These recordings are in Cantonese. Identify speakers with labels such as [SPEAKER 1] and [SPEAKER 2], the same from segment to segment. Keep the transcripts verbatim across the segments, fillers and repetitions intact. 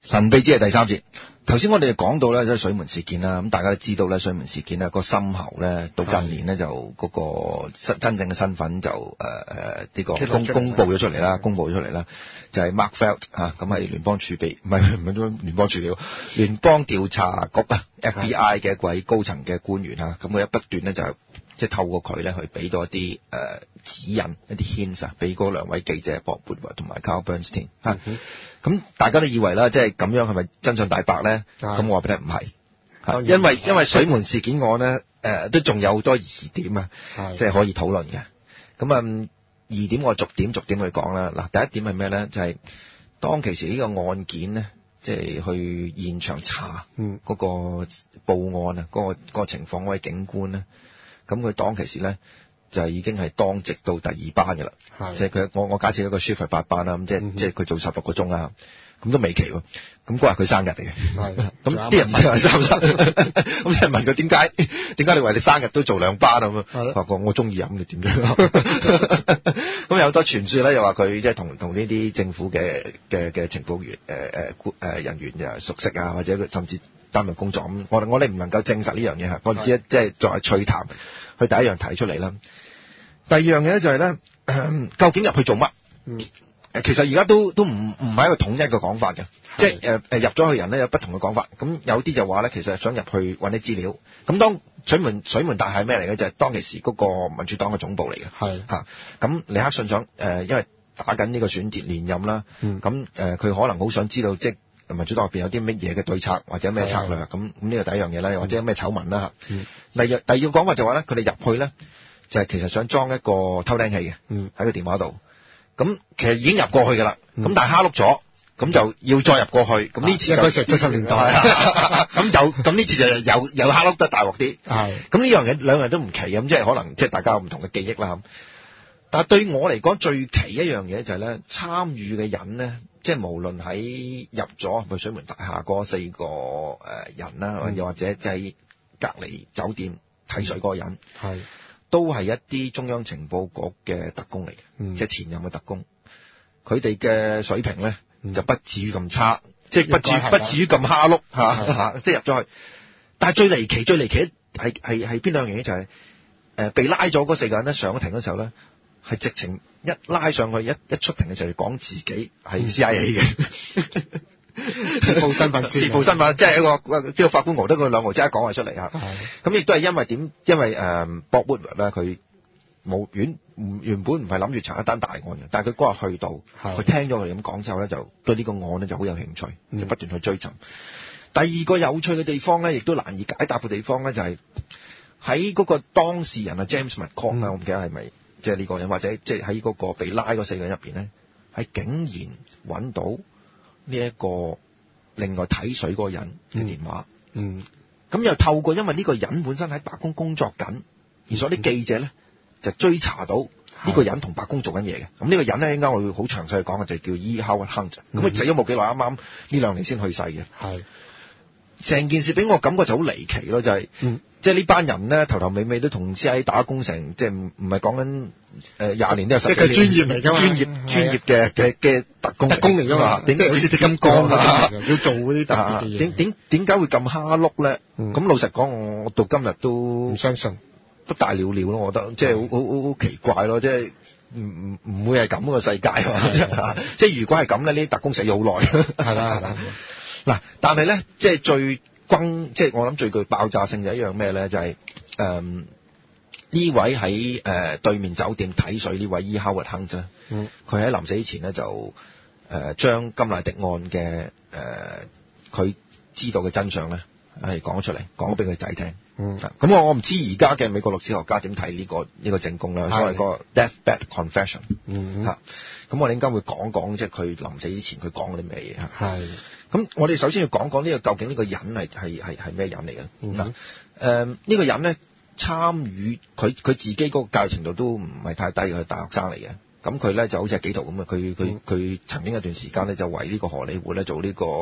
[SPEAKER 1] 神秘之夜第三節，頭先我哋講到咧，即係水門事件啦。咁大家都知道咧，水門事件咧個深喉咧，到近年咧就嗰個真真正嘅身份就誒誒呢個公公佈咗出嚟啦，公佈咗出嚟啦，就係、是、Mark Felt 嚇，咁係聯邦儲備唔係唔係聯邦儲備，聯邦調查局啊 F B I 嘅一位高層嘅官員嚇，咁佢一不斷咧就即係透過佢咧去俾到一啲誒、呃、指引一啲 hints 啊，俾嗰兩位記者 Bob Woodward 同埋 Carl Bernstein 嚇。咁、嗯、大家都以為啦，即係咁樣係咪真相大白咧？咁我話俾你唔係，因為因為水門事件案咧，誒、呃、都仲有好多疑點啊，即係可以討論嘅。咁啊、嗯，疑點我逐點逐點去講啦。嗱，第一點係咩咧？就係、是、當其時呢個案件咧，即、就、係、是、去現場查嗰個報案啊，嗰、那個那個情況，嗰位警官咧，咁佢當其時咧。就係已經係當值到第二班嘅啦，即係佢我我假設一個 shift 係八班啦，咁即係、嗯、即係佢做十六個鐘啦，咁都未期喎，咁嗰日佢生日嚟嘅，咁啲人唔知係生唔生，咁啲人問佢點解點解你為你生日都做兩班咁啊？話我中意飲你點樣？咁有好多傳説咧，又話佢即係同同呢啲政府嘅嘅嘅情報員誒誒誒人員又熟悉啊，或者佢甚至擔任工作咁，我我哋唔能夠證實呢樣嘢嚇，我哋只即係作為趣談。佢第一樣提出嚟啦，第二樣嘢咧就係、是、咧、呃，究竟入去做乜？嗯，其實而家都都唔唔係一個統一嘅講法嘅，即係誒誒入咗去人咧有不同嘅講法。咁有啲就話咧，其實想入去揾啲資料。咁當水門水門大廈係咩嚟嘅？就係、是、當其時嗰個民主黨嘅總部嚟嘅。係嚇。咁尼克遜想誒、呃，因為打緊呢個選戰連任啦。咁誒佢可能好想知道即係民主黨入邊有啲乜嘢嘅對策或者咩策略。咁咁呢個第一樣嘢啦，或者有咩醜聞啦嚇。嗯。第二第二個講法就話咧，佢哋入去咧就係、是、其實想裝一個偷聽器嘅，喺、嗯、個電話度。咁其實已經入過去噶啦，咁、嗯、但係蝦碌咗，咁就要再入過去。咁呢次就成七十年代，咁有咁呢次就有有蝦碌得大鑊啲。係咁呢樣嘢兩樣都唔奇咁，即係可能即係大家有唔同嘅記憶啦。但係對我嚟講最奇一樣嘢就係咧，參與嘅人咧，即係無論喺入咗去水門大廈嗰四個誒人啦、嗯，又或者即係隔離酒店睇水嗰個人，係都係一啲中央情報局嘅特工嚟嘅、嗯，即係前任嘅特工。佢哋嘅水平咧、嗯、就不至於咁差，即係不至不至於咁蝦碌嚇嚇，即係入咗去。但係最離奇、最離奇係係係邊兩樣嘢？就係、是、誒、呃、被拉咗嗰四個人咧上咗庭嘅時候咧，係直情一拉上去一一出庭嘅時候，講自己係 C I A 嘅。嗯自報身份，自報身份，即係一個即係法官熬得佢兩毫即刻講咗出嚟嚇。咁亦都係因為點？因為誒 Bob Woodward 咧，佢冇原原本唔係諗住查一單大案嘅，但係佢嗰日去到，佢聽咗佢哋咁講之後咧，就對呢個案咧就好有興趣，就不斷去追尋。嗯、第二個有趣嘅地方咧，亦都難以解答嘅地方咧，就係喺嗰個當事人啊 James McCord 啊、嗯，我唔記得係咪即係呢個人，或者即係喺嗰個被拉嗰四個人入邊咧，係竟然揾到。呢、這、一個另外睇水嗰個人嘅電話，嗯，咁、嗯、又透過因為呢個人本身喺白宮工作緊，而所啲記者咧就追查到呢個人同白宮做緊嘢嘅。咁呢個人咧，應該我會好詳細去講嘅，就叫 E. Howard Hunt。咁佢死咗冇幾耐，啱啱呢兩年先去世嘅。係成件事俾我感覺就好離奇咯，就係、是，嗯、即係呢班人咧頭頭尾尾都同 C I A 打工成，即係唔唔係講緊誒廿年都有十幾年。即係專業嚟㗎嘛，專業專業嘅嘅嘅特工特工嚟㗎嘛，點解好似啲金剛啊？要做嗰啲特別嘅嘢。點點點解會咁蝦碌咧？咁、嗯、老實講，我到今日都唔相信，都大了了咯。我覺得即係好好好奇怪咯，即係唔唔唔會係咁嘅世界啊！即係如果係咁咧，呢啲特工死咗好耐。係啦係啦。嗱，但係咧，即係最轟，即係我諗最具爆炸性就一樣咩咧？就係誒呢位喺誒、呃、對面酒店睇水呢位 E. Howard Hunt 啫，佢喺臨死之前咧就誒、呃、將甘迺迪案嘅誒佢知道嘅真相咧係講咗出嚟，講咗俾佢仔聽。嗯，咁我我唔知而家嘅美國律師學家點睇呢個呢、呢個證供啦，所謂個 deathbed confession。嗯，嚇、嗯，咁我哋應該會講講即係佢臨死之前佢講嗰啲咩嘢嚇。係。咁我哋首先要講講呢個究竟呢個人係係係係咩人嚟嘅？嗱、嗯，誒、呃、呢、呢個人咧參與佢佢自己嗰個教育程度都唔係太低，佢係大學生嚟嘅。咁佢咧就好似係紀陶咁啊，佢佢佢曾經有段時間咧就為呢個荷里活咧做呢個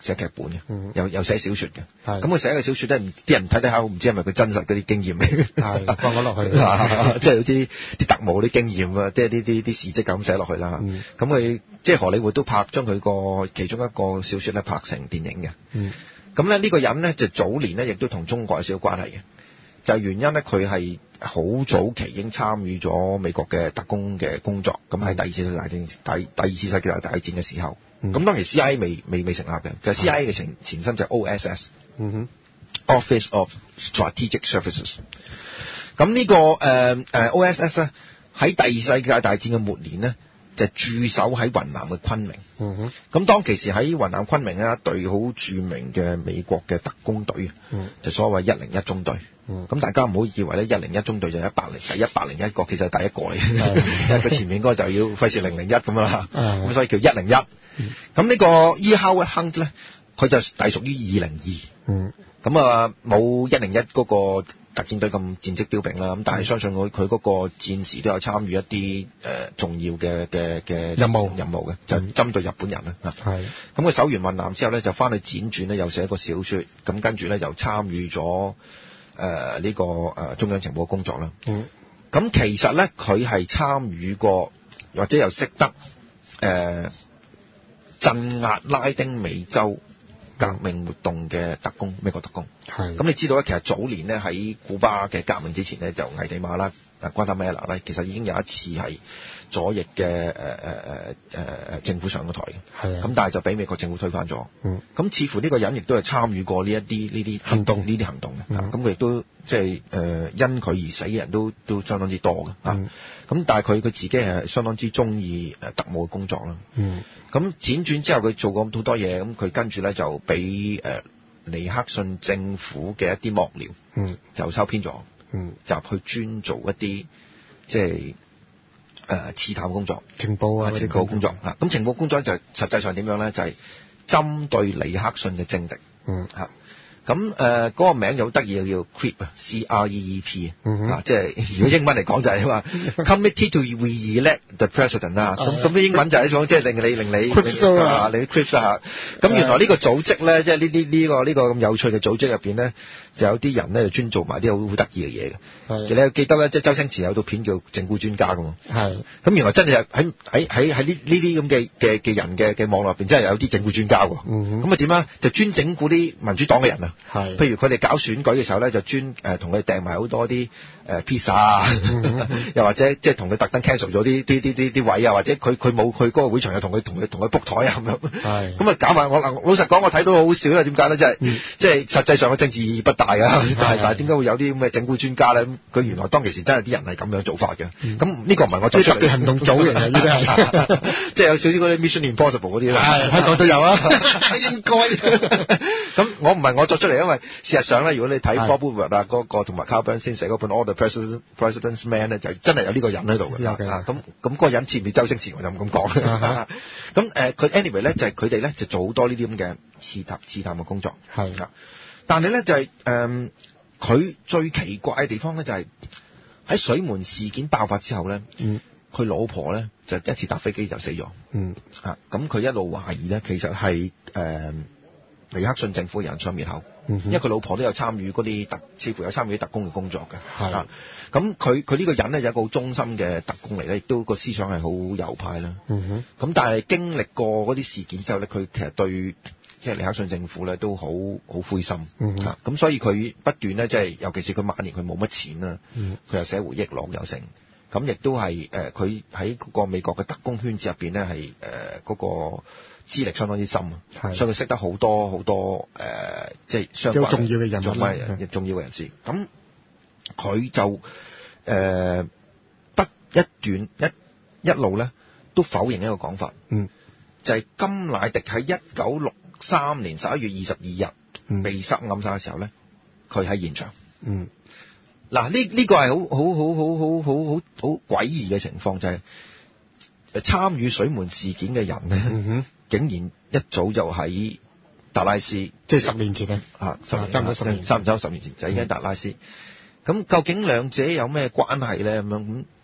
[SPEAKER 1] 寫劇本嘅，
[SPEAKER 2] 嗯、
[SPEAKER 1] 又又寫小説嘅。
[SPEAKER 2] 係
[SPEAKER 1] 咁佢寫嘅小説咧，啲人睇睇下，我唔知係咪佢真實嗰啲經驗嚟。
[SPEAKER 2] 係放咗落去，
[SPEAKER 1] 即係有啲啲特務啲經驗啊，即係呢啲啲事蹟咁寫落去啦。咁佢、嗯、即係荷里活都拍將佢個其中一個小説咧拍成電影嘅。咁咧呢個人咧就早年咧亦都同中國有少少關係嘅。就係原因咧，佢係好早期已經參與咗美國嘅特工嘅工作。咁喺第二次世界大戰、第第二次世界大戰嘅時候，咁、嗯、當時 C I A 未未未成立嘅，就係、是、C I A 嘅前前身就係 O S S，嗯哼 Office of Strategic Services。咁呢、這個誒誒、呃、O S S 咧喺第二次世界大戰嘅末年咧，就駐守喺雲南嘅昆明。嗯哼。咁當其時喺雲南昆明咧一隊好著名嘅美國嘅特工隊，嗯、就所謂一零一中隊。咁、嗯、大家唔好以為咧一零一中隊就一百零第一百零一個，其實係第一個嚟，因為佢前面嗰個就要費事零零一咁啦，咁所以叫一零一。咁、嗯、呢個 E. Howard Hunt 咧，佢就隸屬於二零二。咁啊冇一零一嗰個特戰隊咁戰績彪炳啦，咁但係相信佢佢嗰個戰時都有參與一啲誒、呃、重要嘅嘅嘅任務任務嘅，就針對日本人啦。係。咁佢守完雲南之後咧，就翻去輾轉咧，又寫一個小説，咁跟住咧又參與咗。誒、呃、呢、這個誒、呃、中央情報工作啦，嗯，咁其實咧佢係參與過或者又識得誒鎮壓拉丁美洲革命活動嘅特工，美國特工，係，咁你知道咧，其實早年咧喺古巴嘅革命之前咧，就危地馬拉啊瓜達馬拉咧，其實已經有一次係左翼嘅誒誒誒誒政府上咗台嘅，係啊，咁但係就俾美國政府推翻咗，嗯，咁似乎呢個人亦都係參與過呢一啲呢啲行動呢啲行動嘅，咁佢亦都即係誒因佢而死嘅人都都相當之多嘅，嗯，咁但係佢佢自己係相當之中意誒特務嘅工作啦，嗯，咁輾轉之後佢做過好多嘢，咁佢跟住咧就俾誒、呃、尼克遜政府嘅一啲幕僚，嗯，就收編咗，嗯，就去專做一啲即係。誒、呃，刺探工作，情報啊，情報工作嚇。咁情報工作就實際上點樣咧？就係、是、針對尼克遜嘅政敵。嗯嚇。咁誒嗰個名就好得意，叫 Creep 啊 ，C R E E P 啊，即係如果英文嚟講就係話 Committee to re-elect the President 啊。咁咁啲英文就係一種即係令你令你啊，你 Creep 啊。咁原來呢個組織咧，即係呢啲呢個呢個咁有趣嘅組織入邊咧，就有啲人咧就專做埋啲好好得意嘅嘢嘅。係。你記得咧，即係周星馳有套片叫《整蠱專家》㗎嘛？係。咁原來真係喺喺喺喺呢呢啲咁嘅嘅嘅人嘅嘅網絡入邊，真係有啲整蠱專家喎。嗯。咁啊點啊？就專整蠱啲民主黨嘅人啊。係，譬如佢哋搞選舉嘅時候咧，就專誒同佢訂埋好多啲誒 pizza 啊，又或者即係同佢特登 cancel 咗啲啲啲啲啲位啊，或者佢佢冇去嗰個會場又同佢同佢同佢 book 台啊咁樣。係，咁啊搞埋我老實講，我睇到好少，因為點解咧？即係、嗯、即係實際上嘅政治意義不大啊，但係但係點解會有啲咁嘅整蠱專家咧？佢原來當其時真係啲人係咁樣做法嘅。咁、嗯、呢個唔係我作出嚟嘅行動組嚟嘅，呢啲係即係有少少嗰啲 Mission Impossible 嗰啲啦。係，香港都有啊，應該。咁我唔係我作出嚟，因為事實上咧，如果你睇 Bob Woodward 啊嗰個同埋 Carl Bernstein 寫嗰本 All the President President's Men 咧，就真係有呢個人喺度嘅。咁咁嗰個人似唔似周星馳，我就唔咁講。咁誒，佢、呃、anyway 咧就係佢哋咧就做好多呢啲咁嘅刺探刺探嘅工作。係啊，但係咧就係、是、誒，佢、呃、最奇怪嘅地方咧就係、是、喺水門事件爆發之後咧，嗯，佢老婆咧就一次搭飛機就死咗。嗯啊，咁佢一路懷疑咧，其實係誒。呃尼克遜政府嘅人上面口，因為佢老婆都有參與嗰啲特，似乎有參與啲特工嘅工作嘅。係啊，咁佢佢呢個人咧有一個好忠心嘅特工嚟咧，亦都個思想係好右派啦。嗯哼。咁但係經歷過嗰啲事件之後咧，佢其實對即係尼克遜政府咧都好好灰心。嗯哼。咁所以佢不斷咧，即係尤其是佢晚年佢冇乜錢啦，嗯，佢又寫回憶錄又成，咁亦都係誒佢喺嗰個美國嘅特工圈子入邊咧係誒嗰個。資歷相當之深啊，所以佢識得好多好多誒、呃，即係相關重要嘅人物啦，重要嘅人士。咁佢就誒、呃、不一段一一路咧都否認一個講法，嗯，就係、是、甘迺迪喺一九六三年十一月二十二日被殺暗殺嘅時候咧，佢喺現場。嗯，嗱呢呢個係好好好好好好好好詭異嘅情況，就係、是、參與水門事件嘅人咧。嗯哼，竟然一早就喺達拉斯，即係十年前咧，啊，差唔多十年，差唔多十年前就已經喺達拉斯。咁、嗯、究竟兩者有咩關係咧？咁樣咁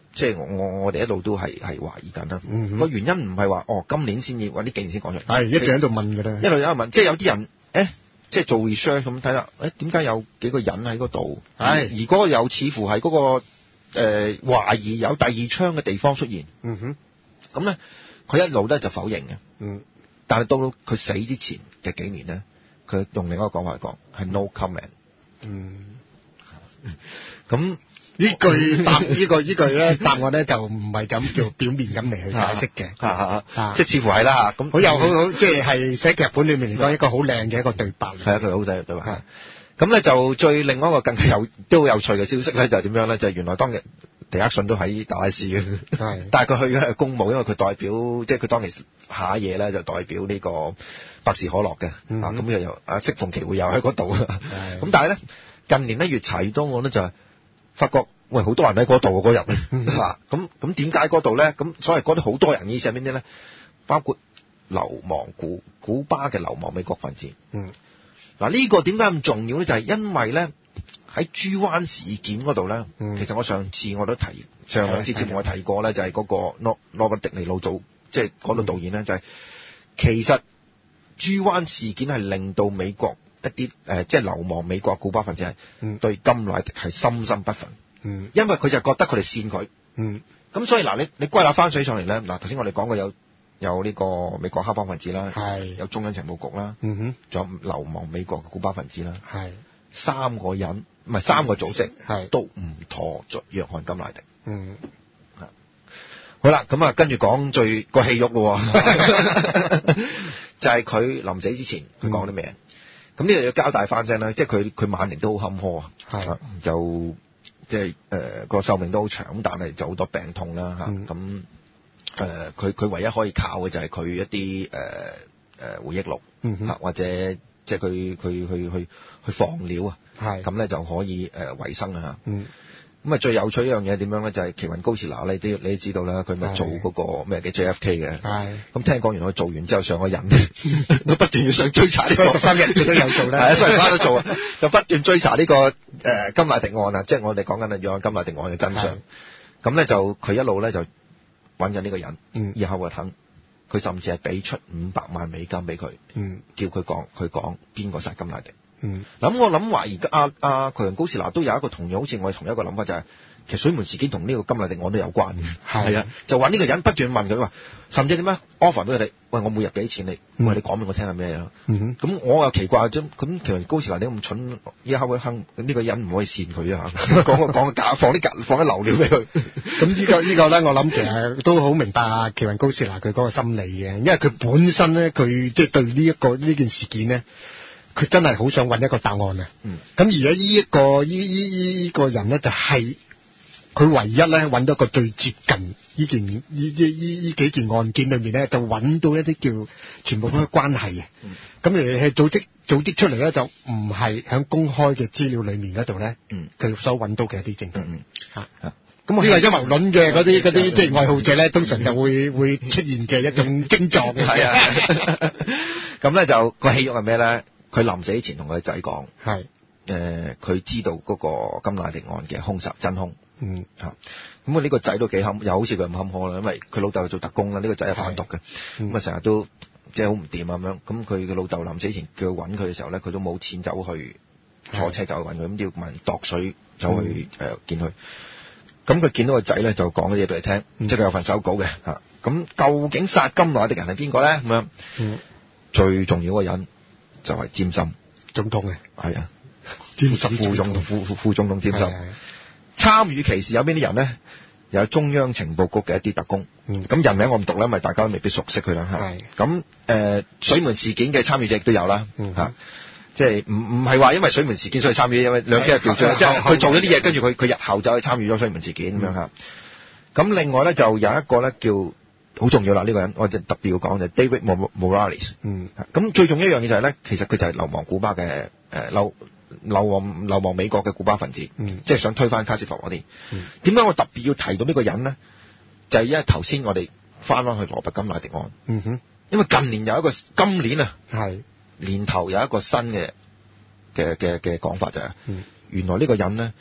[SPEAKER 1] 即係我我哋一路都係係懷疑緊啦。個、
[SPEAKER 2] 嗯、原
[SPEAKER 1] 因唔係話哦今年先至或者幾年先講出嚟，
[SPEAKER 2] 係一直喺度問㗎啦，
[SPEAKER 1] 一路有人問，即係有啲人誒。即係做 research 咁睇啦，誒點解有幾個人喺嗰度？係而嗰個又似乎係嗰、嗰個誒、呃、懷疑有第二槍嘅地方出現。
[SPEAKER 2] 嗯哼，
[SPEAKER 1] 咁咧佢一路咧就否認嘅。
[SPEAKER 2] 嗯，但係
[SPEAKER 1] 到佢死之前嘅幾年咧，佢用另一個講法嚟講係 no comment。嗯，咁。
[SPEAKER 2] 呢句答呢個呢句咧答案咧就唔係咁叫表面咁嚟去解釋嘅，
[SPEAKER 1] 啊啊啊、即係似乎係啦嚇，咁
[SPEAKER 2] 好有好好即係係寫劇本裏面嚟講一個好靚嘅一個對白。
[SPEAKER 1] 係啊，佢好靚對白。咁咧就最另外一個更加有都好有趣嘅消息咧，就係點樣咧？就係、是、原來當日狄克遜都喺達拉斯嘅，但係佢去嘅係公務，因為佢代表即係佢當其下夜咧就代表呢個百事可樂嘅，嗯、啊咁又又啊適逢其會又喺嗰度，咁但係咧近年咧越查越多我咧就係。發覺喂好多人喺嗰度嗰日啊，咁咁點解嗰度咧？咁所謂嗰啲好多人意思係邊啲咧？包括流亡古古巴嘅流亡美國分子。嗯，嗱呢個點解咁重要咧？就係、是、因為咧喺豬灣事件嗰度咧，其實我上次我都提上兩次節目我提過咧，就係嗰個羅羅伯迪尼路組，即係嗰度導演咧，就係、是、其實豬灣事件係令到美國。一啲誒、呃，即係流亡美國古巴分子係對甘迺迪係深深不忿，嗯，因為佢就覺得佢哋煽佢，嗯，咁所以嗱，你你歸納翻水上嚟咧，嗱頭先我哋講過有有呢個美國黑幫分子啦，係有中央情報局啦，嗯哼，仲有流亡美國嘅古巴分子啦，係三個人唔係三個組織係都唔妥著約翰甘迺迪，嗯，好啦，咁啊跟住講最個戲肉咯，就係佢臨死之前佢講啲咩？咁呢度要交代翻聲啦，即係佢佢晚年都好坎坷啊，係就即係誒個壽命都好長，但係就好多病痛啦嚇。咁誒佢佢唯一可以靠嘅就係佢一啲誒誒回憶錄，嗯、或者即係佢佢去去去放料啊，係咁咧就可以誒、呃、維生啊嚇。嗯咁啊，最有趣一樣嘢點樣咧？就係、是、奇雲高士拿，你都你都知道啦，佢咪做嗰個咩嘅 J F K 嘅。係。咁聽講原來佢做完之後上咗癮，都不斷要想追查呢、這個十三日佢都有做咧。係啊，所以翻咗做啊，就不斷追查呢、這個誒、呃、甘迺迪案啊，即係我哋講緊啊約翰甘迺迪案嘅真相。咁咧就佢一路咧就揾緊呢個人，嗯，以後會肯，佢甚至係俾出五百萬美金俾佢，嗯，叫佢講佢講邊個殺甘迺迪。嗯，咁我諗話而家阿阿奇雲高士拿都有一個同樣，好似我哋同一個諗法就係、是，其實水門事件同呢個甘迺迪案都有關嘅，係啊，就揾呢個人不斷問佢話，甚至點樣 offer 俾佢哋，喂我每日俾錢你，嗯、喂你講俾我聽係咩啊？咁、嗯、我又奇怪啫，咁奇雲高士拿你咁蠢，依家會亨呢個人唔可以扇佢啊？講個講個假放啲放啲流料俾佢，咁呢、這個呢、這個咧，我諗其實都好明白啊奇雲高士拿佢嗰個心理嘅，因為佢本身咧佢即係對呢、這、一個呢件事件咧。佢真係好想揾一個答案啊！嗯，咁而家呢一個呢呢呢呢個人咧，就係佢唯一咧揾到一個最接近呢件呢呢呢呢幾件案件裏面咧，就揾到一啲叫全部嗰個關係嘅。嗯，咁而係組織組織出嚟咧，就唔係喺公開嘅資料裏面嗰度咧。嗯，佢所揾到嘅一啲證據。嗯，嚇嚇。咁呢個陰謀論嘅嗰啲嗰啲即係愛好者咧，通常就會會出現嘅一種症狀。係啊。咁咧就個戲肉係咩咧？佢臨死之前同佢仔講，係誒佢知道嗰個甘迺迪案嘅兇手真兇，嗯嚇，咁啊呢個仔都幾坎，又好似佢咁坎坷啦，因為佢老豆做特工啦，呢、這個仔係販毒嘅，咁啊成日都即係好唔掂啊咁樣，咁佢嘅老豆臨死前叫佢揾佢嘅時候咧，佢都冇錢走去坐車走去揾佢，咁要問人度水走去誒、嗯呃、見佢，咁佢見到個仔咧就講咗嘢俾佢聽，嗯、即係佢有份手稿嘅嚇，咁究竟殺甘迺迪人係邊個咧？咁樣，嗯、最重要嗰個人。就係詹森總統嘅，係啊，詹森副總統副副副總統詹森。參與其事有邊啲人咧？有中央情報局嘅一啲特工。咁、嗯、人名我唔讀啦，因為大家都未必熟悉佢啦。係。咁誒、呃，水門事件嘅參與者亦都有啦。嚇、嗯，即係唔唔係話因為水門事件所以參與，因為兩機係調轉，即係佢做咗啲嘢，跟住佢佢日後就去參與咗水門事件咁樣嚇。咁另外咧就有一個咧叫。好重要啦！呢、這個人我就特別要講就係 David Morales。嗯，咁最重要一樣嘢就係、是、咧，其實佢就係流亡古巴嘅誒、呃、流流亡流亡美國嘅古巴分子。嗯，即係想推翻卡斯特羅嗰啲。嗯，點解我特別要提到呢個人咧？就係、是、因為頭先我哋翻翻去羅伯甘迺迪案。嗯哼，因為近年有一個今年啊，係年頭有一個新嘅嘅嘅嘅講法就係、是，嗯、原來呢個人咧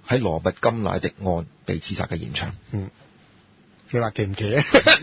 [SPEAKER 1] 喺羅拔甘迺迪案被刺殺嘅現場。
[SPEAKER 2] 嗯，你話奇唔奇啊？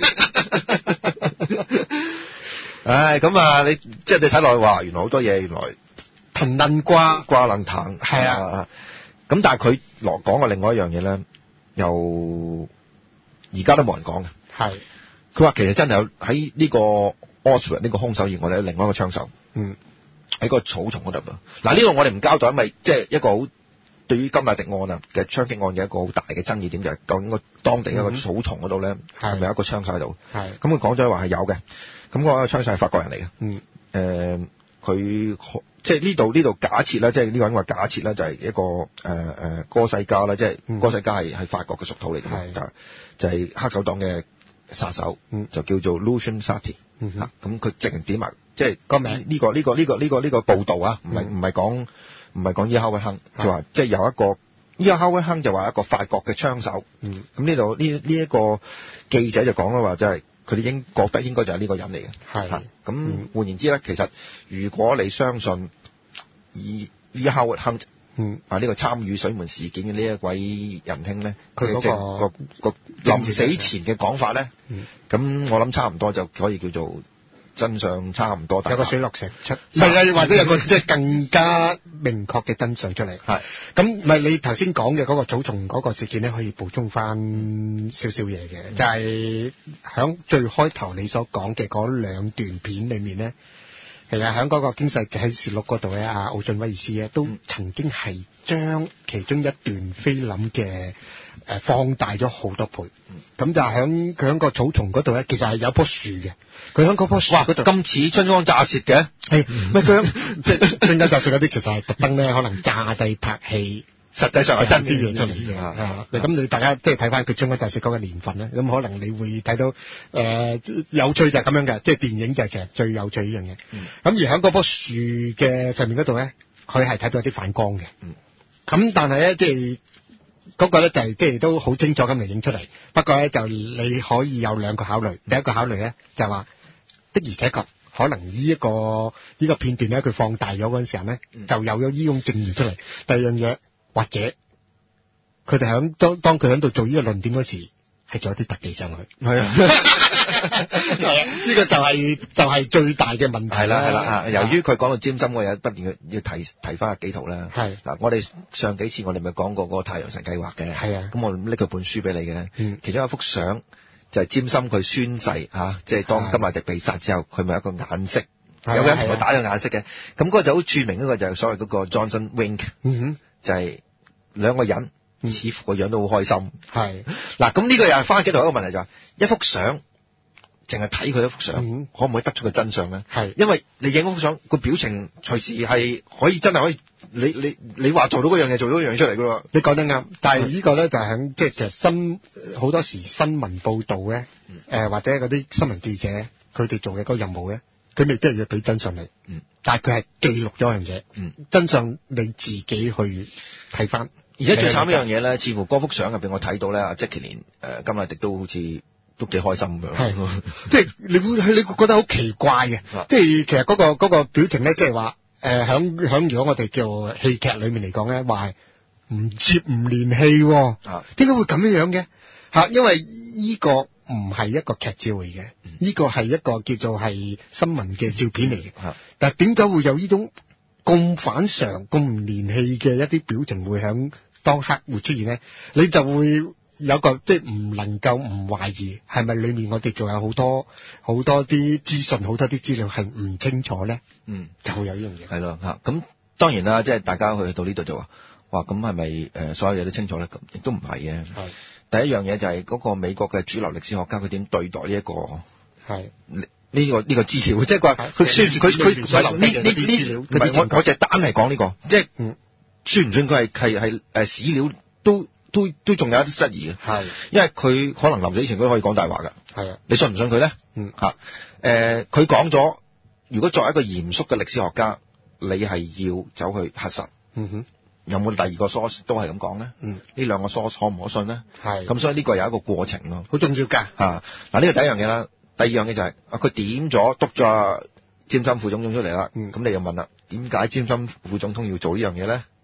[SPEAKER 1] 唉，咁啊，你即係你睇落去話，原來好多嘢，原來
[SPEAKER 2] 藤撚瓜
[SPEAKER 1] 瓜撚藤
[SPEAKER 2] 係啊。
[SPEAKER 1] 咁但係佢落講嘅另外一樣嘢咧，又而家都冇人講嘅。
[SPEAKER 2] 係，
[SPEAKER 1] 佢話其實真係有喺呢個 Auschwitz 呢個兇手以外咧，另外一個槍手。
[SPEAKER 2] 嗯。
[SPEAKER 1] 喺個草叢嗰度啊！嗱，呢度我哋唔交代，因為即係一個好對於甘迺迪案啊嘅槍擊案嘅一個好大嘅爭議點，就係究竟個當地一個草叢嗰度咧係咪有一個槍手喺度？
[SPEAKER 2] 係。咁
[SPEAKER 1] 佢講咗話係有嘅，咁、嗰個槍手係法國人嚟嘅。
[SPEAKER 2] 嗯。
[SPEAKER 1] 誒、呃，佢即係呢度呢度假設啦，即係呢個人話假設啦，就係一個誒誒、呃、哥西嘉啦，即係、嗯、哥西嘉係係法國嘅屬土嚟嘅，係就係黑手黨嘅殺手，嗯、就叫做 Lucien Sarti。嗯哼。咁佢直情點埋。即係個名呢個呢個呢個呢個呢個報導啊，唔係唔係講唔係講伊哈威亨，就話即係有一個伊哈威亨就話一個法國嘅槍手。嗯，咁呢度呢呢一個記者就講啦話，即係佢哋應覺得應該就係呢個人嚟嘅。係，咁、嗯、換言之咧，其實如果你相信伊伊哈威亨，嗯啊呢、呢個參與水門事件嘅呢一位仁兄咧，佢嗰、嗰個個個臨死前嘅講法咧，咁、嗯、我諗差唔多就可以叫做。真相差唔多，
[SPEAKER 2] 有個水落石出，唔係啊，或者有個即係更加明確嘅真相出嚟。係，咁唔係你頭先講嘅嗰個草叢嗰個事件咧，可以補充翻少少嘢嘅，就係響最開頭你所講嘅嗰兩段片裏面咧，其實響嗰個經濟啟示錄嗰度咧，阿奧遜威爾斯咧都曾經係將其中一段菲林嘅誒放大咗好多倍，咁、嗯、就響佢響個草叢嗰度咧，其實係有棵樹嘅。佢喺嗰棵樹嗰度，咁似春光乍泄嘅，係唔係佢即係春光乍泄嗰啲，其實係特登咧，可能炸低拍戲，實際上係真啲嘢出嚟嘅。啊，咁你大家即係睇翻佢春光乍泄嗰個年份咧，咁可能你會睇到誒、呃、有趣就係咁樣嘅，即係電影就係其實最有趣呢樣嘢。咁、嗯、而喺嗰棵樹嘅上面嗰度咧，佢係睇到有啲反光嘅。咁、嗯、但係咧，即係嗰個咧就係即係都好清楚咁嚟影出嚟。不過咧就你可以有兩個考慮，第一個考慮咧就係話。的而且確，可能呢、這、一個呢、這個片段咧，佢放大咗嗰陣時候咧、嗯，就有咗呢種證言出嚟。第二樣嘢，或者佢哋響當當佢喺度做呢個論點嗰時，係做一啲特技上去。係啊，係啊，呢個就係、是、就係、是、最大嘅問題。係啦係啦，由於佢講到尖針，我有不斷要要提提翻幾圖啦。係嗱，我哋上幾次我哋咪講過嗰個太陽神計劃嘅。係啊，咁我拎佢本書俾你嘅、嗯，其中一幅相。就係詹森佢宣誓嚇，即係當甘迺迪被殺之後，佢咪有一個眼色，有個人同佢打咗眼色嘅，咁嗰個就好著名嗰個就係所謂嗰個 Johnson Wink，嗯哼，就係、是、兩個人、嗯、似乎個樣都好開心。係嗱，咁呢個又係翻幾度一個問題就係、是、一幅相，淨係睇佢一幅相、嗯，可唔可以得出個真相咧？係，因為你影幅相個表情隨時係可以真係可以。你你你話做到嗰樣嘢，做到嗰樣嘢出嚟噶咯？你講得啱，但係呢個咧就係響即係其實新好多時新聞報導咧，誒、嗯呃、或者嗰啲新聞記者佢哋做嘅嗰個任務咧，佢未必係要俾真相你，嗯，但係佢係記錄咗樣嘢，嗯，真相你自己去睇翻。而家最慘一樣嘢咧，似乎嗰幅相入邊我睇到咧，阿積淇連誒甘迺迪都好似都幾開心咁樣，係，即係你會你會覺得好奇怪嘅，即係其實嗰、嗰個嗰、嗰個表情咧，即係話。誒、呃，響響如果我哋叫戲劇裏面嚟講咧，話係唔接唔連戲，啊，點解會咁樣樣嘅？吓，因為呢個唔係一個劇照嚟嘅，呢、嗯、個係一個叫做係新聞嘅照片嚟嘅，嗯。但係點解會有呢種咁反常、咁唔連戲嘅一啲表情會響當刻會出現咧？你就會。有個即係唔能夠唔懷疑，係咪裏面我哋仲有好多好多啲資訊，好多啲資料係唔清楚咧？嗯，就會有呢樣嘢。係咯嚇，咁當然啦，即係大家去到呢度就話，哇，咁係咪誒所有嘢都清楚咧？咁亦都唔係嘅。係第一樣嘢就係嗰個美國嘅主流歷史學家佢點對待呢一個係呢呢個呢個資料，即係話佢宣佢佢呢呢呢資料，唔係我我就單係講呢個，即係嗯，算唔算佢係係係誒史料都？都都仲有一啲質疑嘅，係，因為佢可能臨死以前都可以講大話㗎，係啊，你信唔信佢咧？嗯，嚇、啊，誒，佢講咗，如果作為一個嚴肅嘅歷史學家，你係要走去核實，嗯哼，有冇第二個 source 都係咁講咧？嗯，呢兩個 source 可唔可信咧？係，咁所以呢個有一個過程咯，好重要㗎，嚇、啊，嗱、這、呢個第一樣嘢啦，第二樣嘢就係、是、啊，佢點咗督咗詹森副總統出嚟啦，咁、嗯、你又問啦，點解詹森副總統要做呢樣嘢咧？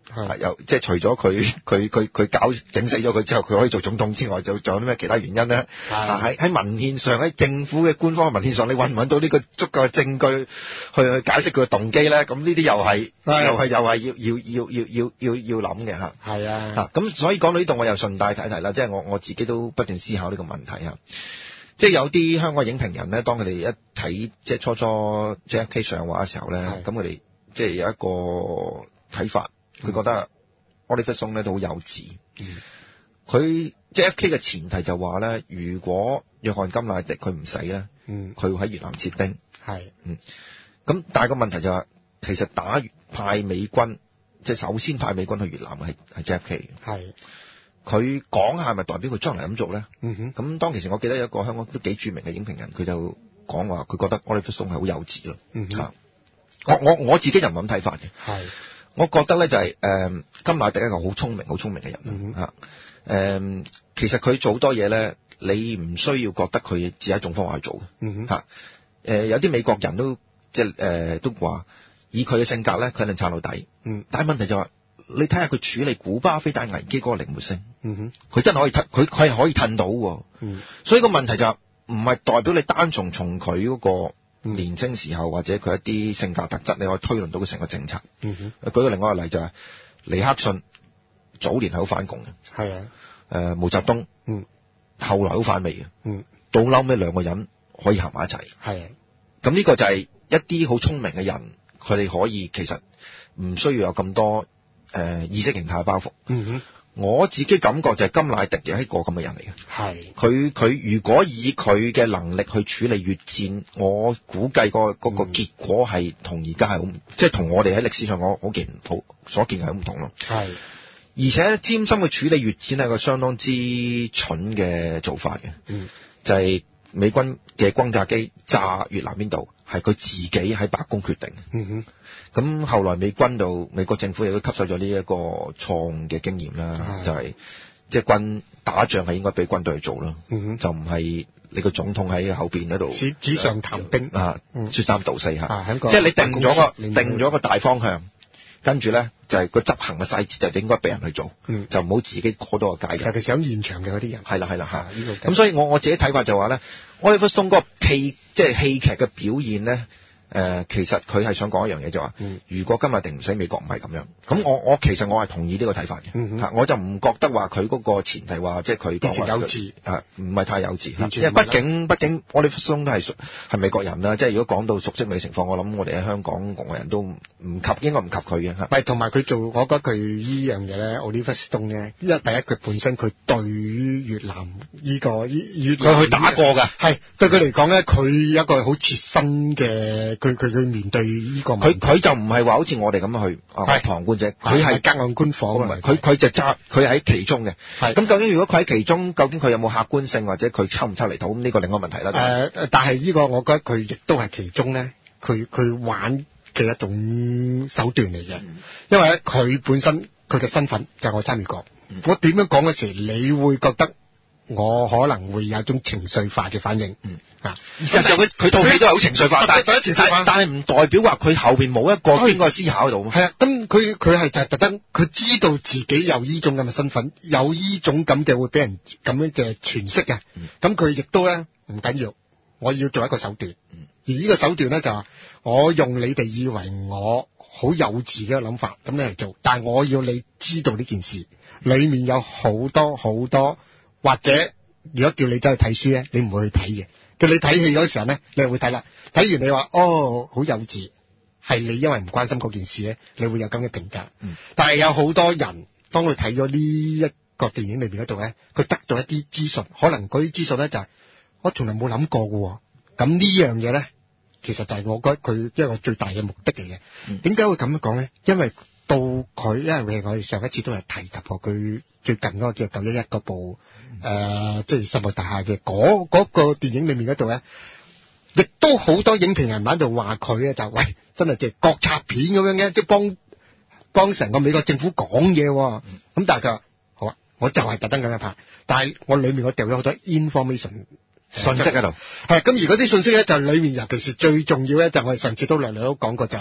[SPEAKER 1] 係又即係除咗佢佢佢佢搞整死咗佢之後，佢可以做總統之外，就仲有啲咩其他原因咧？喺喺文獻上，喺政府嘅官方嘅文獻上，你揾唔揾到呢個足夠嘅證據去去解釋佢嘅動機咧？咁呢啲又係又係又係要要要要要要要諗嘅嚇。
[SPEAKER 2] 係啊，
[SPEAKER 1] 嚇咁所以講到呢度，我又順帶提提啦，即係我我自己都不斷思考呢個問題啊。即係有啲香港影評人咧，當佢哋一睇即係初初 J F K 上畫嘅時候咧，咁佢哋即係有一個睇法。佢覺得 Oliver Stone 咧都好幼稚。佢 J F K 嘅前提就話咧，如果約翰甘迺迪佢唔死咧，佢會喺越南撤兵。係，嗯，咁但係個問題就係、是，其實打派美軍，即係首先派美軍去越南係係 J F K 嘅。係，佢講下係咪代表佢將來咁做咧？嗯哼。咁當其時我記得有一個香港都幾著名嘅影評人，佢就講話佢覺得 Oliver Stone 係好幼稚咯。嗯哼。我我我自己就唔咁睇法嘅。係。我覺得咧就係、是、誒、呃、甘迺迪一個好聰明、好聰明嘅人嚇。誒、嗯呃，其實佢做好多嘢咧，你唔需要覺得佢只係一種方法去做嘅。嗯嚇。誒、呃，有啲美國人都即係誒都話，以佢嘅性格咧，佢一定撐到底。嗯。但係問題就係、是，你睇下佢處理古巴飛彈危機嗰個靈活性。嗯哼。佢真係可以褪，佢佢係可以褪到喎。嗯。所以個問題就係唔係代表你單從從佢嗰個年青時候或者佢一啲性格特質，你可以推論到佢成個政策。嗯哼。舉個另外一個例就係、是、尼克遜早年係好反共嘅。係啊。誒、呃，毛澤東。嗯。後來好反美嘅。嗯。到嬲尾兩個人可以行埋一齊。係啊。咁呢個就係一啲好聰明嘅人，佢哋可以其實唔需要有咁多誒、呃、意識形態包袱。嗯哼。我自己感覺就係甘迺迪就係一個咁嘅人嚟嘅。係。佢佢如果以佢嘅能力去處理越戰，我估計、嗰個嗰、嗯、個結果係同而家係好，即係同我哋喺歷史上我我見好所見係好唔同咯。係。而且詹森去處理越戰係個相當之蠢嘅做法嘅。嗯。就係、是、美軍嘅轟炸機炸越南邊度，係佢自己喺白宮決定。嗯哼。咁後來美軍度美國政府亦都吸收咗呢一個錯誤嘅經驗啦，就係即係軍打仗係應該俾軍隊去做咯、嗯，就唔係你個總統喺後邊嗰度紙上談兵啊，說三道四嚇，即係你定咗個定咗個大方向，跟住咧就係、是、個執行嘅細節就應該俾人去做，嗯、就唔好自己過多個界嘅。尤其是喺現場嘅嗰啲人，係啦係啦嚇。咁所以我我自己睇法就話咧，Oliver Stone嗰個戲即係戲劇嘅表現咧。誒、呃，其實佢係想講一樣嘢就話、嗯，如果今日定唔使美國唔係咁樣，咁我我其實我係同意呢個睇法嘅、嗯，我就唔覺得話佢嗰個前提話即係佢講話幼稚，唔係太幼稚，因為畢竟畢竟 Oliver Stone 都係係美國人啦，即係如果講到熟悉美情況，我諗我哋喺香港國人都唔及，應該唔及佢嘅嚇。係同埋佢做，我覺得佢呢樣嘢咧 Oliver Stone 咧，因為第一佢本身佢對於越南呢、這個越佢去打過㗎，係對佢嚟講咧，佢一個好切身嘅。佢佢佢面對呢個問題，佢佢就唔係話好似我哋咁去啊旁觀者，佢係隔岸觀火啊！佢佢就揸，佢喺其中嘅。係咁究竟如果佢喺其中，究竟佢有冇客觀性或者佢抽唔抽離到？咁呢個另外一個問題啦。誒、呃，但係呢個我覺得佢亦都係其中咧，佢佢玩嘅一種手段嚟嘅、嗯。因為咧，佢本身佢嘅身份就係我參與過。嗯、我點樣講嗰時，你會覺得？我可能會有一種情緒化嘅反應，嗯啊，事實上佢佢套戲都係好情緒化，但係第一次但係唔代表話佢後邊冇一個經過思考喺度。係啊，咁佢佢係就係特登，佢知道自己有呢種咁嘅身份，有呢種咁嘅會俾人咁樣嘅詮釋嘅。咁佢亦都咧唔緊要，我要做一個手段，嗯、而呢個手段咧就係我用你哋以為我好幼稚嘅諗法咁你嚟做，但係我要你知道呢件事裏面有好多好多。或者如果叫你走去睇書咧，你唔會去睇嘅。叫你睇戲嗰時候咧，你就會睇啦。睇完你話哦，好幼稚，係你因為唔關心嗰件事咧，你會有咁嘅評價。嗯。但係有好多人當佢睇咗呢一個電影裏邊嗰度咧，佢得到一啲資訊，可能嗰啲資訊咧就係、是、我從來冇諗過嘅。咁呢樣嘢咧，其實就係我覺得佢一個最大嘅目的嚟嘅。點、嗯、解會咁樣講咧？因為到佢，因為我哋上一次都係提及過佢。最近嗰個叫九一一嗰部誒，即係世貿大廈嘅嗰嗰個電影裏面嗰度咧，亦都好多影評人喺度話佢咧就喂，真係即係國策片咁樣嘅，即係幫幫成個美國政府講嘢。咁、嗯、但係佢話好啊，我就係特登咁樣拍，但係我裏面我掉咗好多 information 信息喺度。係咁，而嗰啲信息咧就裏面尤其是最重要咧，就我哋上次都略略都講過就係。誒、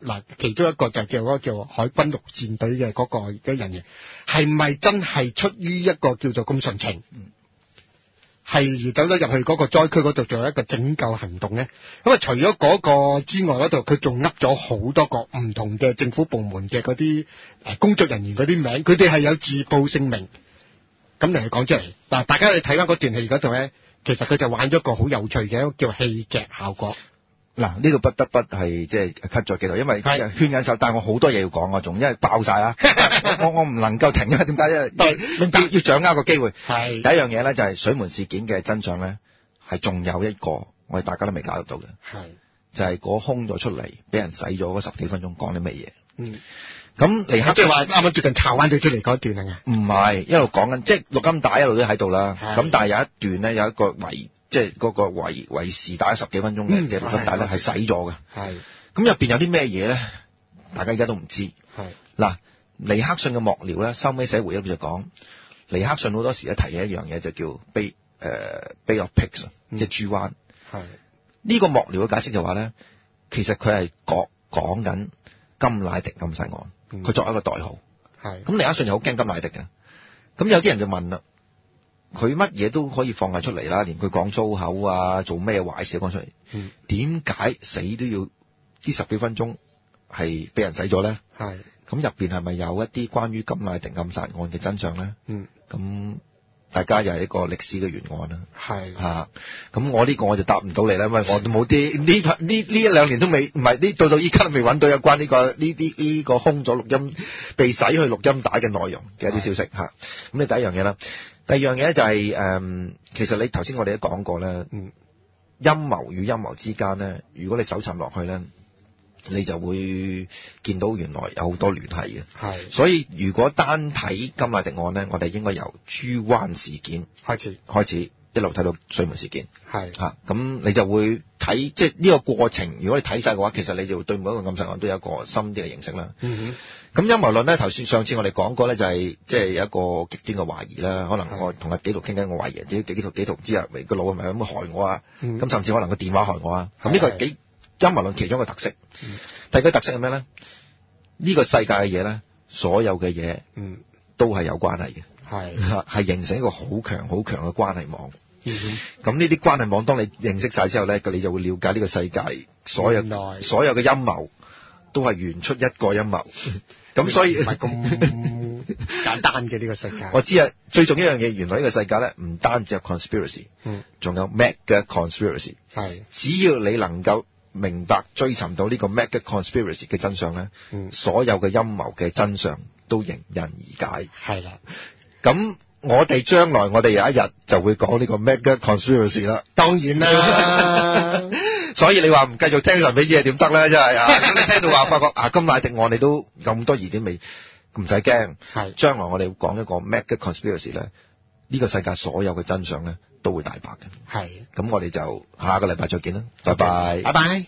[SPEAKER 2] 嗱，其中一個就叫嗰個叫海軍陸戰隊嘅嗰個嘅人員，係咪真係出於一個叫做咁純情？嗯係走咗入去嗰個災區嗰度做一個拯救行動咧，咁啊除咗嗰個之外嗰度，佢仲噏咗好多個唔同嘅政府部門嘅嗰啲誒工作人員嗰啲名，佢哋係有自報姓名，咁嚟講出嚟。嗱，大家你睇翻嗰段戲嗰度咧，其實佢就玩咗個好有趣嘅一個叫戲劇效果。
[SPEAKER 1] 嗱，呢個不得不係即係 cut 咗幾度，因為圈緊手，但係我好多嘢要講啊，仲因為爆晒啦，我我唔能夠停啊，點解？因為要要要掌握個機會。係第一樣嘢咧，就係水門事件嘅真相咧，係仲有一個我哋大家都未搞得到嘅，係就係嗰空咗出嚟，俾人洗咗嗰十幾分鐘講啲乜嘢。嗯，咁尼克即係話啱啱最近查翻咗出嚟嗰一段啊？唔係一路講緊，即係錄音帶一路都喺度啦。咁但係有一段咧，有一個圍。即係嗰個維維視打咗十幾分鐘嘅嘅錄音帶咧，係洗咗嘅。係咁入邊有啲咩嘢咧？大家而家都唔知。係嗱，尼克遜嘅幕僚咧，收尾寫回憶就講，尼克遜好多時咧提起一樣嘢，就叫 Bay 誒 Bay of Pigs，即係豬灣。係呢個幕僚嘅解釋就話咧，其實佢係講講緊甘迺迪暗殺案，佢作為一個代號。係咁，尼克遜又好驚甘迺迪嘅。咁有啲人就問啦。佢乜嘢都可以放晒出嚟啦，連佢講粗口啊，做咩壞事都講出嚟。嗯，點解死都要呢十幾分鐘係俾人洗咗咧？係咁入邊係咪有一啲關於甘迺迪暗殺案嘅真相咧？嗯，咁大家又係一個歷史嘅懸案啦。係嚇，咁我呢個我就答唔到你啦，因為我都冇啲呢呢呢一兩年都未，唔係呢到到依家都未揾到有關呢、這個呢啲呢個空咗錄音被洗去錄音帶嘅內容嘅一啲消息嚇。咁你第一樣嘢啦。第二樣嘢就係、是、誒、嗯，其實你頭先我哋都講過咧，嗯，陰謀與陰謀之間咧，如果你搜尋落去咧，你就會見到原來有好多聯繫嘅。係，所以如果單睇甘迺迪案咧，我哋應該由豬灣事件開始開始一路睇到水門事件。係嚇，咁、啊、你就會睇即係呢個過程。如果你睇晒嘅話，其實你就會對每一個暗殺案都有一個深啲嘅認識啦。嗯哼。咁陰謀論咧，頭先上次我哋講過咧，就係即係有一個極端嘅懷疑啦。可能我同阿紀陶傾緊，我懷疑啲紀陶紀陶唔知啊，個腦係咪咁害我啊？咁、嗯、甚至可能個電話害我啊？咁呢個係幾陰謀論其中一個特色。嗯、第二個特色係咩咧？呢、呢個世界嘅嘢咧，所有嘅嘢，嗯，都係有關係嘅。係係形成一個好強好強嘅關係網。咁呢啲關係網，當你認識晒之後咧，你就會了解呢個世界所有所有嘅陰謀都係源出一個陰謀。咁所以唔係咁簡單嘅呢個世界。我知啊，最重要一樣嘢，原來呢個世界咧唔單止有 conspiracy， 嗯，仲有 mega conspiracy。係，只要你能夠明白追尋到呢個 mega conspiracy 嘅真相咧，嗯，所有嘅陰謀嘅真相都迎刃而解。係啦，咁我哋將來我哋有一日就會講呢個 mega conspiracy 啦。當然啦。所以你話唔繼續聽神秘之夜點得咧？真係啊！咁你聽到話發覺啊，甘迺迪案你都咁多疑點未，唔使驚。係將來我哋會講一個 mega conspiracy 咧，呢個世界所有嘅真相咧都會大白嘅。係咁，我哋就下個禮拜再見啦，拜拜，拜拜。